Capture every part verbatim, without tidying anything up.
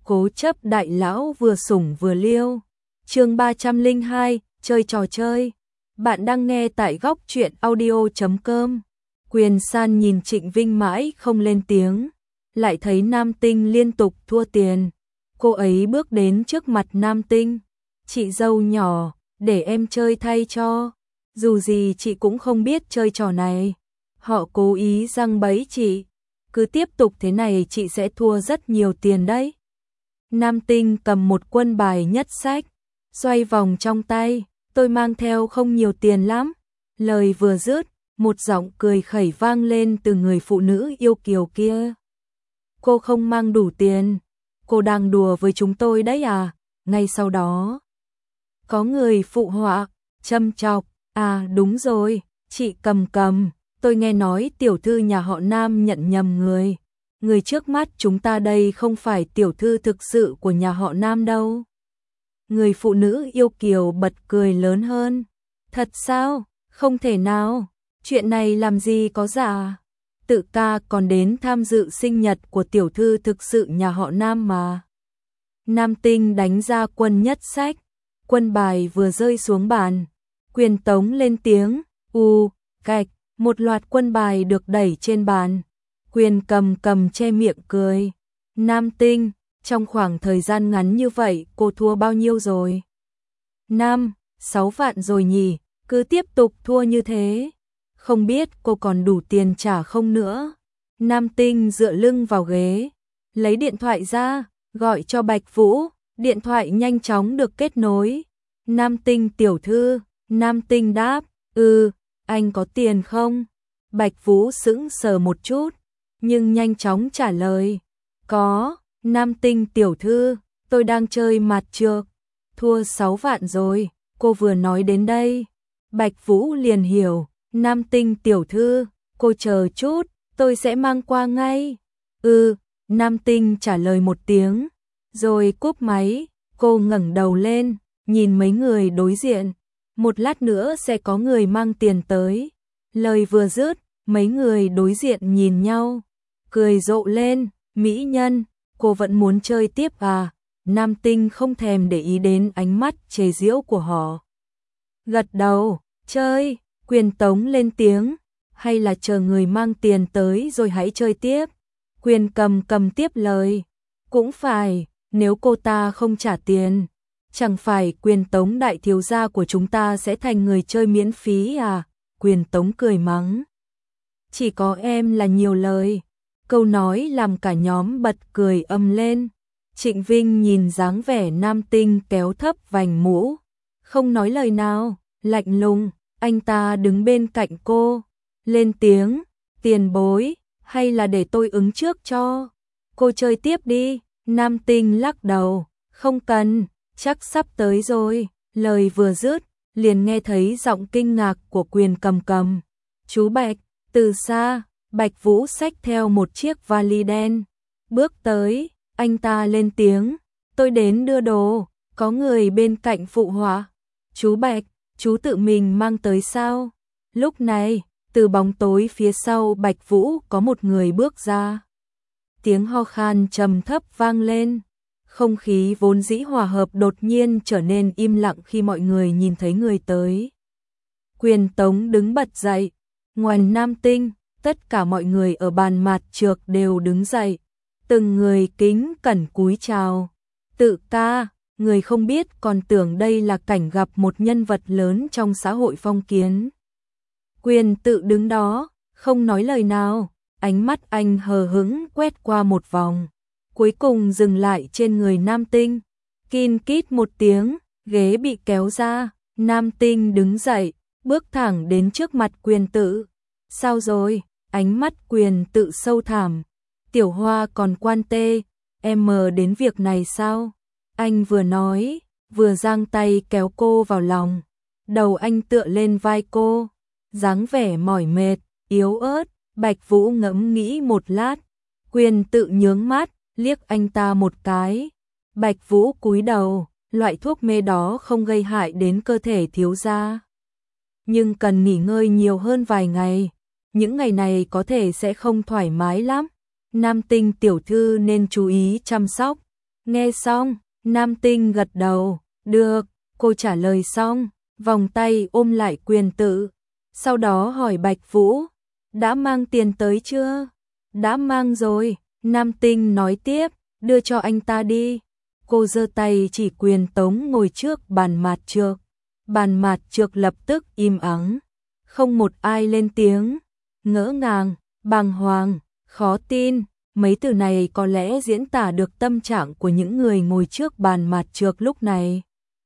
Cố chấp đại lão vừa sủng vừa liêu. Chương ba trăm lẻ hai, chơi trò chơi. Bạn đang nghe tại góc truyện audio chấm com. Quyền San nhìn Trịnh Vinh mãi không lên tiếng, lại thấy Nam Tinh liên tục thua tiền. Cô ấy bước đến trước mặt Nam Tinh. Chị dâu nhỏ, để em chơi thay cho. Dù gì chị cũng không biết chơi trò này. Họ cố ý giăng bẫy chị. Cứ tiếp tục thế này chị sẽ thua rất nhiều tiền đấy. Nam Tinh cầm một quân bài nhất sách, xoay vòng trong tay. Tôi mang theo không nhiều tiền lắm. Lời vừa dứt, một giọng cười khẩy vang lên từ người phụ nữ yêu kiều kia. Cô không mang đủ tiền. Cô đang đùa với chúng tôi đấy à? Ngay sau đó, có người phụ họa, châm chọc. À đúng rồi, chị Cầm Cầm, tôi nghe nói tiểu thư nhà họ Nam nhận nhầm người. Người trước mắt chúng ta đây không phải tiểu thư thực sự của nhà họ Nam đâu. Người phụ nữ yêu kiều bật cười lớn hơn. Thật sao? Không thể nào. Chuyện này làm gì có giả. Tự ca còn đến tham dự sinh nhật của tiểu thư thực sự nhà họ Nam mà. Nam Tinh đánh ra quân nhất sách. Quân bài vừa rơi xuống bàn. Quyền Tống lên tiếng. U, cạch, một loạt quân bài được đẩy trên bàn. Quyền Cầm Cầm che miệng cười. Nam Tinh, trong khoảng thời gian ngắn như vậy cô thua bao nhiêu rồi? Năm, sáu vạn rồi nhỉ, cứ tiếp tục thua như thế. Không biết cô còn đủ tiền trả không nữa. Nam Tinh dựa lưng vào ghế, lấy điện thoại ra, gọi cho Bạch Vũ. Điện thoại nhanh chóng được kết nối. Nam Tinh tiểu thư, Nam Tinh đáp, ừ, anh có tiền không? Bạch Vũ sững sờ một chút, nhưng nhanh chóng trả lời, có. Nam Tinh tiểu thư, tôi đang chơi mặt trược, thua sáu vạn rồi. Cô vừa nói đến đây, Bạch Vũ liền hiểu. Nam Tinh tiểu thư, cô chờ chút, tôi sẽ mang qua ngay. Ừ, Nam Tinh trả lời một tiếng, rồi cúp máy. Cô ngẩng đầu lên, nhìn mấy người đối diện. Một lát nữa sẽ có người mang tiền tới. Lời vừa dứt, mấy người đối diện nhìn nhau, cười rộ lên. Mỹ nhân, cô vẫn muốn chơi tiếp à? Nam Tinh không thèm để ý đến ánh mắt chế giễu của họ. Gật đầu, chơi. Quyền Tống lên tiếng, hay là chờ người mang tiền tới rồi hãy chơi tiếp. Quyền Cầm Cầm tiếp lời, cũng phải, nếu cô ta không trả tiền, chẳng phải Quyền Tống đại thiếu gia của chúng ta sẽ thành người chơi miễn phí à? Quyền Tống cười mắng, chỉ có em là nhiều lời. Câu nói làm cả nhóm bật cười ầm lên. Trịnh Vinh nhìn dáng vẻ Nam Tinh kéo thấp vành mũ, không nói lời nào, lạnh lùng. Anh ta đứng bên cạnh cô, lên tiếng, tiền bối, hay là để tôi ứng trước cho? Cô chơi tiếp đi. Nam Tinh lắc đầu, không cần, chắc sắp tới rồi. Lời vừa dứt, liền nghe thấy giọng kinh ngạc của Quyền Cầm Cầm. Chú Bạch, từ xa, Bạch Vũ xách theo một chiếc vali đen, bước tới. Anh ta lên tiếng, tôi đến đưa đồ. Có người bên cạnh phụ họa, chú Bạch, chú tự mình mang tới sao? Lúc này, từ bóng tối phía sau Bạch Vũ có một người bước ra. Tiếng ho khan trầm thấp vang lên. Không khí vốn dĩ hòa hợp đột nhiên trở nên im lặng khi mọi người nhìn thấy người tới. Quyền Tống đứng bật dậy. Ngoài Nam Tinh, tất cả mọi người ở bàn mặt trược đều đứng dậy. Từng người kính cẩn cúi chào. Tự ca, người không biết còn tưởng đây là cảnh gặp một nhân vật lớn trong xã hội phong kiến. Quyền Tự đứng đó, không nói lời nào, ánh mắt anh hờ hững quét qua một vòng, cuối cùng dừng lại trên người Nam Tinh. Kin kít một tiếng, ghế bị kéo ra, Nam Tinh đứng dậy, bước thẳng đến trước mặt Quyền Tự. Sao rồi? Ánh mắt Quyền Tự sâu thẳm. Tiểu Hoa còn quan tê, em mờ đến việc này sao? Anh vừa nói, vừa giang tay kéo cô vào lòng. Đầu anh tựa lên vai cô, dáng vẻ mỏi mệt, yếu ớt. Bạch Vũ ngẫm nghĩ một lát, Quyền Tự nhướng mắt, liếc anh ta một cái. Bạch Vũ cúi đầu, loại thuốc mê đó không gây hại đến cơ thể thiếu gia, nhưng cần nghỉ ngơi nhiều hơn vài ngày. Những ngày này có thể sẽ không thoải mái lắm. Nam Tinh tiểu thư nên chú ý chăm sóc. Nghe xong, Nam Tinh gật đầu, được, cô trả lời xong, vòng tay ôm lại Quyền Tự. Sau đó hỏi Bạch Vũ, đã mang tiền tới chưa? Đã mang rồi, Nam Tinh nói tiếp, đưa cho anh ta đi. Cô giơ tay chỉ Quyền Tống ngồi trước bàn mạt trược. Bàn mạt trược lập tức im ắng, không một ai lên tiếng, ngỡ ngàng, bàng hoàng, khó tin. Mấy từ này có lẽ diễn tả được tâm trạng của những người ngồi trước bàn mạt trược lúc này.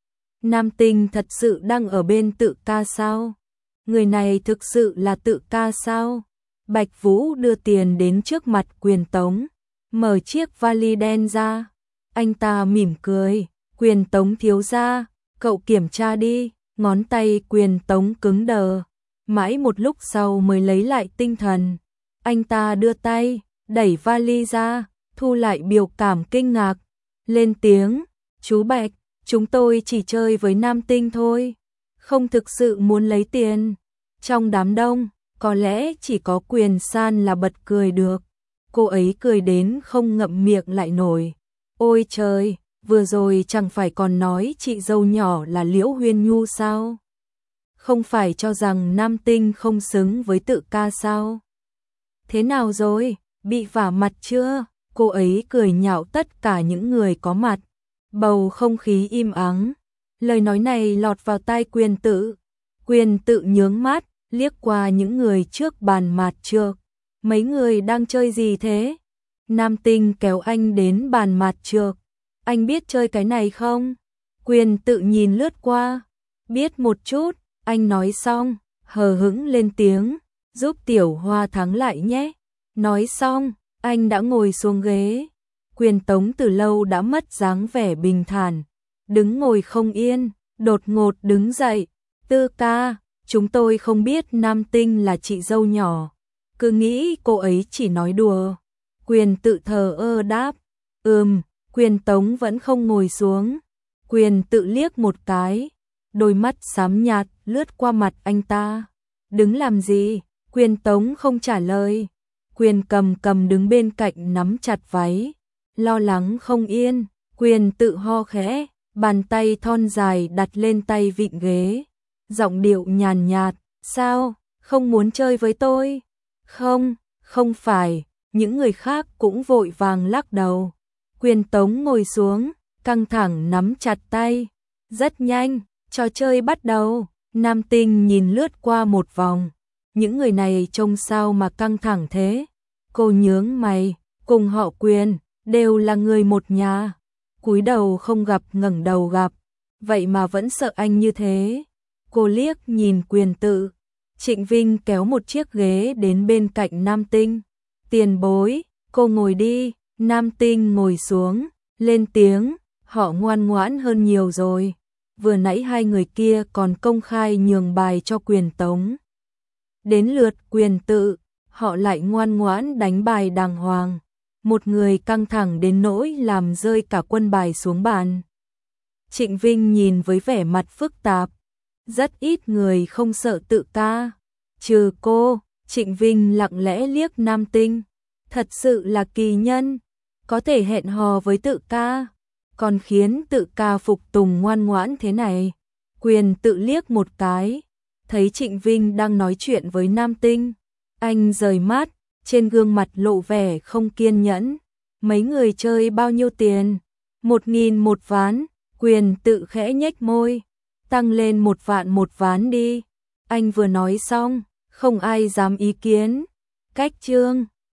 Nam Tinh thật sự đang ở bên Tự Ca sao? Người này thực sự là Tự Ca sao? Bạch Vũ đưa tiền đến trước mặt Quyền Tống, mở chiếc vali đen ra. Anh ta mỉm cười, Quyền Tống thiếu gia, cậu kiểm tra đi. Ngón tay Quyền Tống cứng đờ, mãi một lúc sau mới lấy lại tinh thần. Anh ta đưa tay, đẩy vali ra, thu lại biểu cảm kinh ngạc, lên tiếng, chú Bạch, chúng tôi chỉ chơi với Nam Tinh thôi, không thực sự muốn lấy tiền. Trong đám đông, có lẽ chỉ có Quyền San là bật cười được. Cô ấy cười đến không ngậm miệng lại nổi. Ôi trời, vừa rồi chẳng phải còn nói chị dâu nhỏ là Liễu Huyên Nhu sao? Không phải cho rằng Nam Tinh không xứng với Tự Ca sao? Thế nào rồi, bị vả mặt chưa? Cô ấy cười nhạo tất cả những người có mặt. Bầu không khí im ắng. Lời nói này lọt vào tai Quyền Tự. Quyền Tự nhướng mắt, liếc qua những người trước bàn mạt trược. Mấy người đang chơi gì thế? Nam Tinh kéo anh đến bàn mạt trược. Anh biết chơi cái này không? Quyền Tự nhìn lướt qua. Biết một chút, anh nói xong, hờ hững lên tiếng, giúp Tiểu Hoa thắng lại nhé. Nói xong, anh đã ngồi xuống ghế. Quyền Tống từ lâu đã mất dáng vẻ bình thản, đứng ngồi không yên, đột ngột đứng dậy. Tư ca, chúng tôi không biết Nam Tinh là chị dâu nhỏ, cứ nghĩ cô ấy chỉ nói đùa. Quyền Tự thờ ơ đáp, ừm. Quyền Tống vẫn không ngồi xuống. Quyền Tự liếc một cái, đôi mắt xám nhạt lướt qua mặt anh ta. Đứng làm gì? Quyền Tống không trả lời. Quyền Cầm Cầm đứng bên cạnh nắm chặt váy, lo lắng không yên. Quyền Tự ho khẽ, bàn tay thon dài đặt lên tay vịn ghế, giọng điệu nhàn nhạt, sao, không muốn chơi với tôi? Không, không phải. Những người khác cũng vội vàng lắc đầu. Quyền Tống ngồi xuống, căng thẳng nắm chặt tay. Rất nhanh, trò chơi bắt đầu. Nam Tinh nhìn lướt qua một vòng. Những người này trông sao mà căng thẳng thế? Cô nhướng mày, cùng họ Quyền, đều là người một nhà. Cúi đầu không gặp ngẩng đầu gặp, vậy mà vẫn sợ anh như thế. Cô liếc nhìn Quyền Tự. Trịnh Vinh kéo một chiếc ghế đến bên cạnh Nam Tinh. Tiền bối, cô ngồi đi. Nam Tinh ngồi xuống, lên tiếng, họ ngoan ngoãn hơn nhiều rồi. Vừa nãy hai người kia còn công khai nhường bài cho Quyền Tống. Đến lượt Quyền Tự, họ lại ngoan ngoãn đánh bài đàng hoàng. Một người căng thẳng đến nỗi làm rơi cả quân bài xuống bàn. Trịnh Vinh nhìn với vẻ mặt phức tạp. Rất ít người không sợ Tự ca. Trừ cô, Trịnh Vinh lặng lẽ liếc Nam Tinh. Thật sự là kỳ nhân. Có thể hẹn hò với Tự ca, còn khiến Tự ca phục tùng ngoan ngoãn thế này. Quyền Tự liếc một cái, thấy Trịnh Vinh đang nói chuyện với Nam Tinh. Anh rời mắt, trên gương mặt lộ vẻ không kiên nhẫn. Mấy người chơi bao nhiêu tiền? Một nghìn một ván. Quyền Tự khẽ nhếch môi, tăng lên một vạn một ván đi. Anh vừa nói xong, không ai dám ý kiến. Cách chương